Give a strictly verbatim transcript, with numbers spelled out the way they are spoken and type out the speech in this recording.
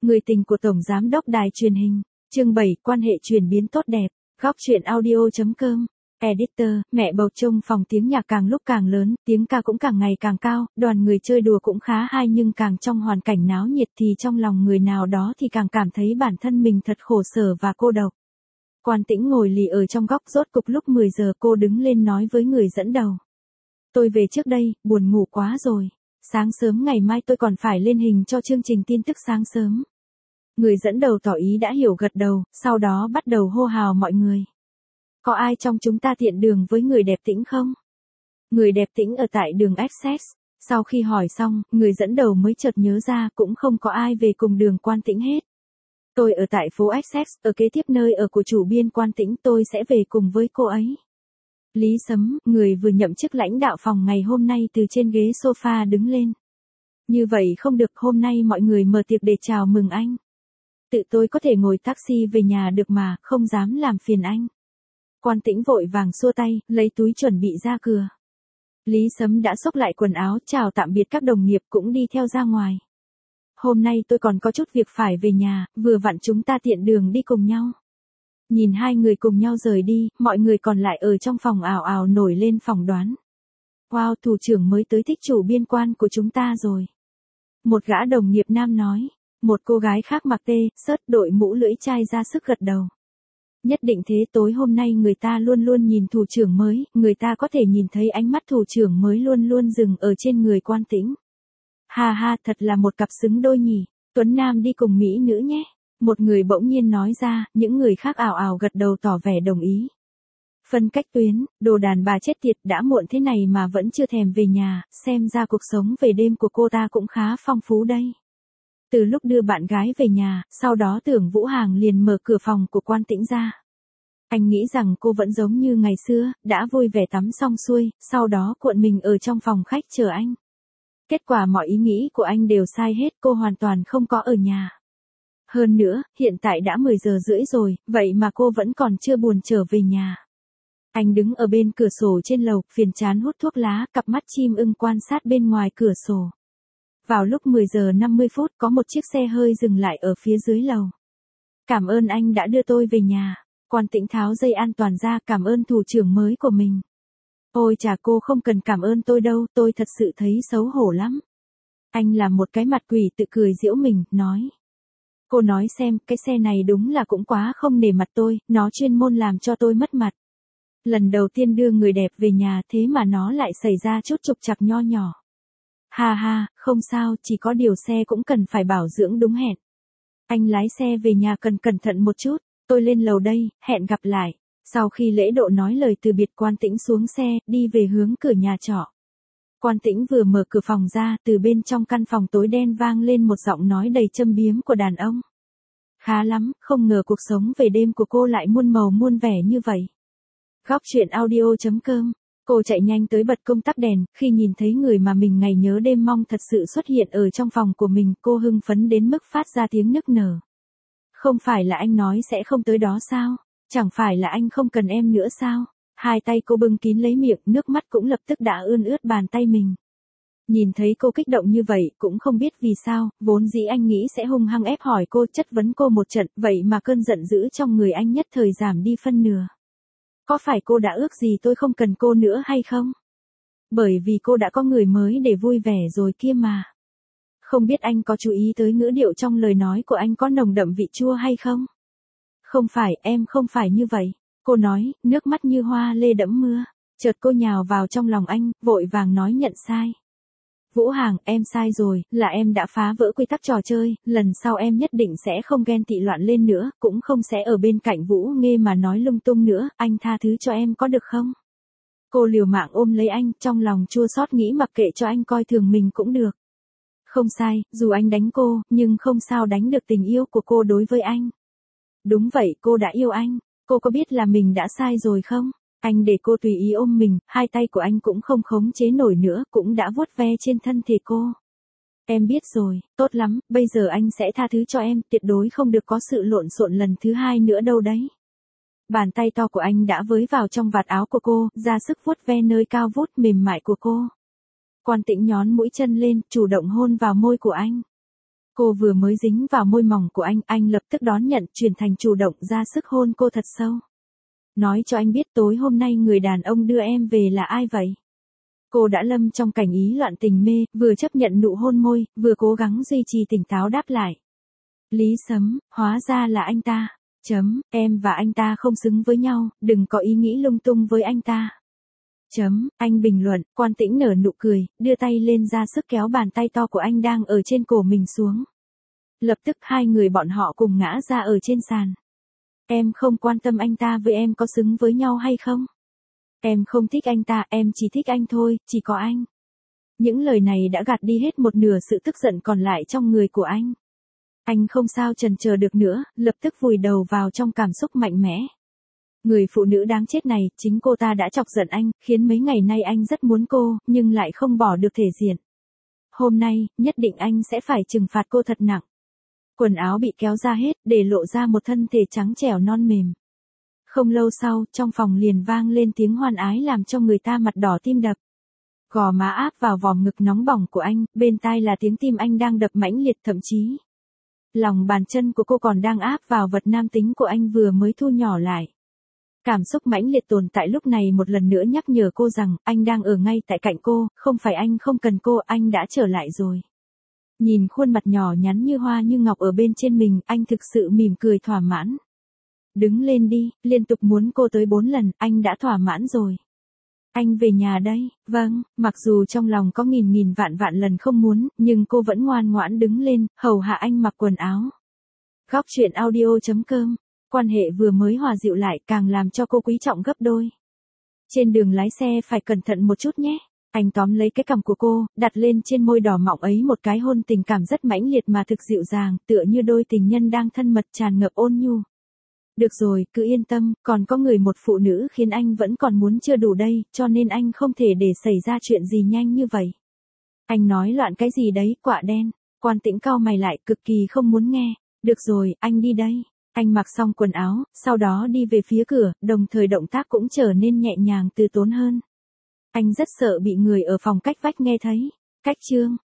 Người tình của Tổng Giám đốc Đài truyền hình, chương bảy, quan hệ chuyển biến tốt đẹp, góc truyện audio chấm com. Editor, mẹ bầu trong phòng tiếng nhạc càng lúc càng lớn, tiếng ca cũng càng ngày càng cao, đoàn người chơi đùa cũng khá hay nhưng càng trong hoàn cảnh náo nhiệt thì trong lòng người nào đó thì càng cảm thấy bản thân mình thật khổ sở và cô độc. Quan Tĩnh ngồi lì ở trong góc, rốt cục lúc mười giờ cô đứng lên nói với người dẫn đầu. Tôi về trước đây, buồn ngủ quá rồi. Sáng sớm ngày mai tôi còn phải lên hình cho chương trình tin tức sáng sớm. Người dẫn đầu tỏ ý đã hiểu gật đầu, sau đó bắt đầu hô hào mọi người. Có ai trong chúng ta tiện đường với người đẹp Tĩnh không? Người đẹp Tĩnh ở tại đường Access. Sau khi hỏi xong, người dẫn đầu mới chợt nhớ ra cũng không có ai về cùng đường Quan Tĩnh hết. Tôi ở tại phố Access, ở kế tiếp nơi ở của chủ biên Quan Tĩnh, tôi sẽ về cùng với cô ấy. Lý Sấm, người vừa nhậm chức lãnh đạo phòng ngày hôm nay từ trên ghế sofa đứng lên. Như vậy không được, hôm nay mọi người mở tiệc để chào mừng anh. Tự tôi có thể ngồi taxi về nhà được mà, không dám làm phiền anh. Quan Tĩnh vội vàng xua tay, lấy túi chuẩn bị ra cửa. Lý Sấm đã xốc lại quần áo, chào tạm biệt các đồng nghiệp cũng đi theo ra ngoài. Hôm nay tôi còn có chút việc phải về nhà, vừa vặn chúng ta tiện đường đi cùng nhau. Nhìn hai người cùng nhau rời đi, mọi người còn lại ở trong phòng ào ào nổi lên phỏng đoán. Wow, thủ trưởng mới tới thích chủ biên Quan của chúng ta rồi. Một gã đồng nghiệp nam nói, một cô gái khác mặc tê, sớt đội mũ lưỡi chai ra sức gật đầu. Nhất định thế, tối hôm nay người ta luôn luôn nhìn thủ trưởng mới, người ta có thể nhìn thấy ánh mắt thủ trưởng mới luôn luôn dừng ở trên người Quan Tĩnh. Ha ha, thật là một cặp xứng đôi nhỉ, Tuấn Nam đi cùng mỹ nữ nhé. Một người bỗng nhiên nói ra, những người khác ào ào gật đầu tỏ vẻ đồng ý. Phân cách tuyến, đồ đàn bà chết tiệt, đã muộn thế này mà vẫn chưa thèm về nhà, xem ra cuộc sống về đêm của cô ta cũng khá phong phú đây. Từ lúc đưa bạn gái về nhà, sau đó Tưởng Vũ Hàng liền mở cửa phòng của Quan Tĩnh ra. Anh nghĩ rằng cô vẫn giống như ngày xưa, đã vui vẻ tắm xong xuôi, sau đó cuộn mình ở trong phòng khách chờ anh. Kết quả mọi ý nghĩ của anh đều sai hết, cô hoàn toàn không có ở nhà. Hơn nữa, hiện tại đã mười giờ rưỡi rồi, vậy mà cô vẫn còn chưa buồn trở về nhà. Anh đứng ở bên cửa sổ trên lầu, phiền chán hút thuốc lá, cặp mắt chim ưng quan sát bên ngoài cửa sổ. Vào lúc mười giờ năm mươi phút có một chiếc xe hơi dừng lại ở phía dưới lầu. Cảm ơn anh đã đưa tôi về nhà. Quan Tĩnh tháo dây an toàn ra, cảm ơn thủ trưởng mới của mình. Ôi chà, cô không cần cảm ơn tôi đâu, tôi thật sự thấy xấu hổ lắm. Anh làm một cái mặt quỷ tự cười giễu mình, nói. Cô nói xem, cái xe này đúng là cũng quá không nể mặt tôi, nó chuyên môn làm cho tôi mất mặt. Lần đầu tiên đưa người đẹp về nhà thế mà nó lại xảy ra chút trục trặc nho nhỏ. Ha ha, không sao, chỉ có điều xe cũng cần phải bảo dưỡng đúng hẹn. Anh lái xe về nhà cần cẩn thận một chút, tôi lên lầu đây, hẹn gặp lại. Sau khi lễ độ nói lời từ biệt, Quan Tĩnh xuống xe, đi về hướng cửa nhà trọ. Quan Tĩnh vừa mở cửa phòng ra, từ bên trong căn phòng tối đen vang lên một giọng nói đầy châm biếm của đàn ông. Khá lắm, không ngờ cuộc sống về đêm của cô lại muôn màu muôn vẻ như vậy. Góc truyện audio chấm com. Cô chạy nhanh tới bật công tắc đèn, khi nhìn thấy người mà mình ngày nhớ đêm mong thật sự xuất hiện ở trong phòng của mình, cô hưng phấn đến mức phát ra tiếng nức nở. Không phải là anh nói sẽ không tới đó sao? Chẳng phải là anh không cần em nữa sao? Hai tay cô bưng kín lấy miệng, nước mắt cũng lập tức đã ươn ướt bàn tay mình. Nhìn thấy cô kích động như vậy, cũng không biết vì sao, vốn dĩ anh nghĩ sẽ hung hăng ép hỏi cô, chất vấn cô một trận, vậy mà cơn giận dữ trong người anh nhất thời giảm đi phân nửa. Có phải cô đã ước gì tôi không cần cô nữa hay không? Bởi vì cô đã có người mới để vui vẻ rồi kia mà. Không biết anh có chú ý tới ngữ điệu trong lời nói của anh có nồng đậm vị chua hay không? Không phải, em không phải như vậy. Cô nói, nước mắt như hoa lê đẫm mưa. Chợt cô nhào vào trong lòng anh, vội vàng nói nhận sai. Vũ Hàng, em sai rồi, là em đã phá vỡ quy tắc trò chơi, lần sau em nhất định sẽ không ghen tị loạn lên nữa, cũng không sẽ ở bên cạnh Vũ Nghê mà nói lung tung nữa, anh tha thứ cho em có được không? Cô liều mạng ôm lấy anh, trong lòng chua xót nghĩ mặc kệ cho anh coi thường mình cũng được. Không sai, dù anh đánh cô, nhưng không sao đánh được tình yêu của cô đối với anh. Đúng vậy, cô đã yêu anh, cô có biết là mình đã sai rồi không? Anh để cô tùy ý ôm mình, hai tay của anh cũng không khống chế nổi nữa, cũng đã vuốt ve trên thân thể cô. Em biết rồi, tốt lắm, bây giờ anh sẽ tha thứ cho em, tuyệt đối không được có sự lộn xộn lần thứ hai nữa đâu đấy. Bàn tay to của anh đã với vào trong vạt áo của cô, ra sức vuốt ve nơi cao vút mềm mại của cô. Quan Tĩnh nhón mũi chân lên, chủ động hôn vào môi của anh. Cô vừa mới dính vào môi mỏng của anh, anh lập tức đón nhận, chuyển thành chủ động ra sức hôn cô thật sâu. Nói cho anh biết tối hôm nay người đàn ông đưa em về là ai vậy? Cô đã lâm trong cảnh ý loạn tình mê, vừa chấp nhận nụ hôn môi, vừa cố gắng duy trì tỉnh táo đáp lại. Lý Sấm, hóa ra là anh ta. Chấm, em và anh ta không xứng với nhau, đừng có ý nghĩ lung tung với anh ta. Chấm, anh bình luận, Quan Tĩnh nở nụ cười, đưa tay lên ra sức kéo bàn tay to của anh đang ở trên cổ mình xuống. Lập tức hai người bọn họ cùng ngã ra ở trên sàn. Em không quan tâm anh ta với em có xứng với nhau hay không. Em không thích anh ta, em chỉ thích anh thôi, chỉ có anh. Những lời này đã gạt đi hết một nửa sự tức giận còn lại trong người của anh. Anh không sao chần chờ được nữa, lập tức vùi đầu vào trong cảm xúc mạnh mẽ. Người phụ nữ đáng chết này, chính cô ta đã chọc giận anh, khiến mấy ngày nay anh rất muốn cô, nhưng lại không bỏ được thể diện. Hôm nay, nhất định anh sẽ phải trừng phạt cô thật nặng. Quần áo bị kéo ra hết, để lộ ra một thân thể trắng trẻo non mềm. Không lâu sau, trong phòng liền vang lên tiếng hoan ái làm cho người ta mặt đỏ tim đập. Gò má áp vào vòm ngực nóng bỏng của anh, bên tai là tiếng tim anh đang đập mãnh liệt, thậm chí lòng bàn chân của cô còn đang áp vào vật nam tính của anh vừa mới thu nhỏ lại. Cảm xúc mãnh liệt tồn tại lúc này một lần nữa nhắc nhở cô rằng, anh đang ở ngay tại cạnh cô, không phải anh không cần cô, anh đã trở lại rồi. Nhìn khuôn mặt nhỏ nhắn như hoa như ngọc ở bên trên mình, anh thực sự mỉm cười thỏa mãn. Đứng lên đi, liên tục muốn cô tới bốn lần, anh đã thỏa mãn rồi. Anh về nhà đây, vâng, mặc dù trong lòng có nghìn nghìn vạn vạn lần không muốn, nhưng cô vẫn ngoan ngoãn đứng lên, hầu hạ anh mặc quần áo. Góc truyện audio chấm com, quan hệ vừa mới hòa dịu lại càng làm cho cô quý trọng gấp đôi. Trên đường lái xe phải cẩn thận một chút nhé. Anh tóm lấy cái cằm của cô, đặt lên trên môi đỏ mọng ấy một cái hôn tình cảm rất mãnh liệt mà thực dịu dàng, tựa như đôi tình nhân đang thân mật tràn ngập ôn nhu. Được rồi, cứ yên tâm, còn có người một phụ nữ khiến anh vẫn còn muốn chưa đủ đây, cho nên anh không thể để xảy ra chuyện gì nhanh như vậy. Anh nói loạn cái gì đấy, quạ đen. Quan Tĩnh cau mày lại, cực kỳ không muốn nghe. Được rồi, anh đi đây. Anh mặc xong quần áo, sau đó đi về phía cửa, đồng thời động tác cũng trở nên nhẹ nhàng từ tốn hơn. Anh rất sợ bị người ở phòng cách vách nghe thấy. Cách chương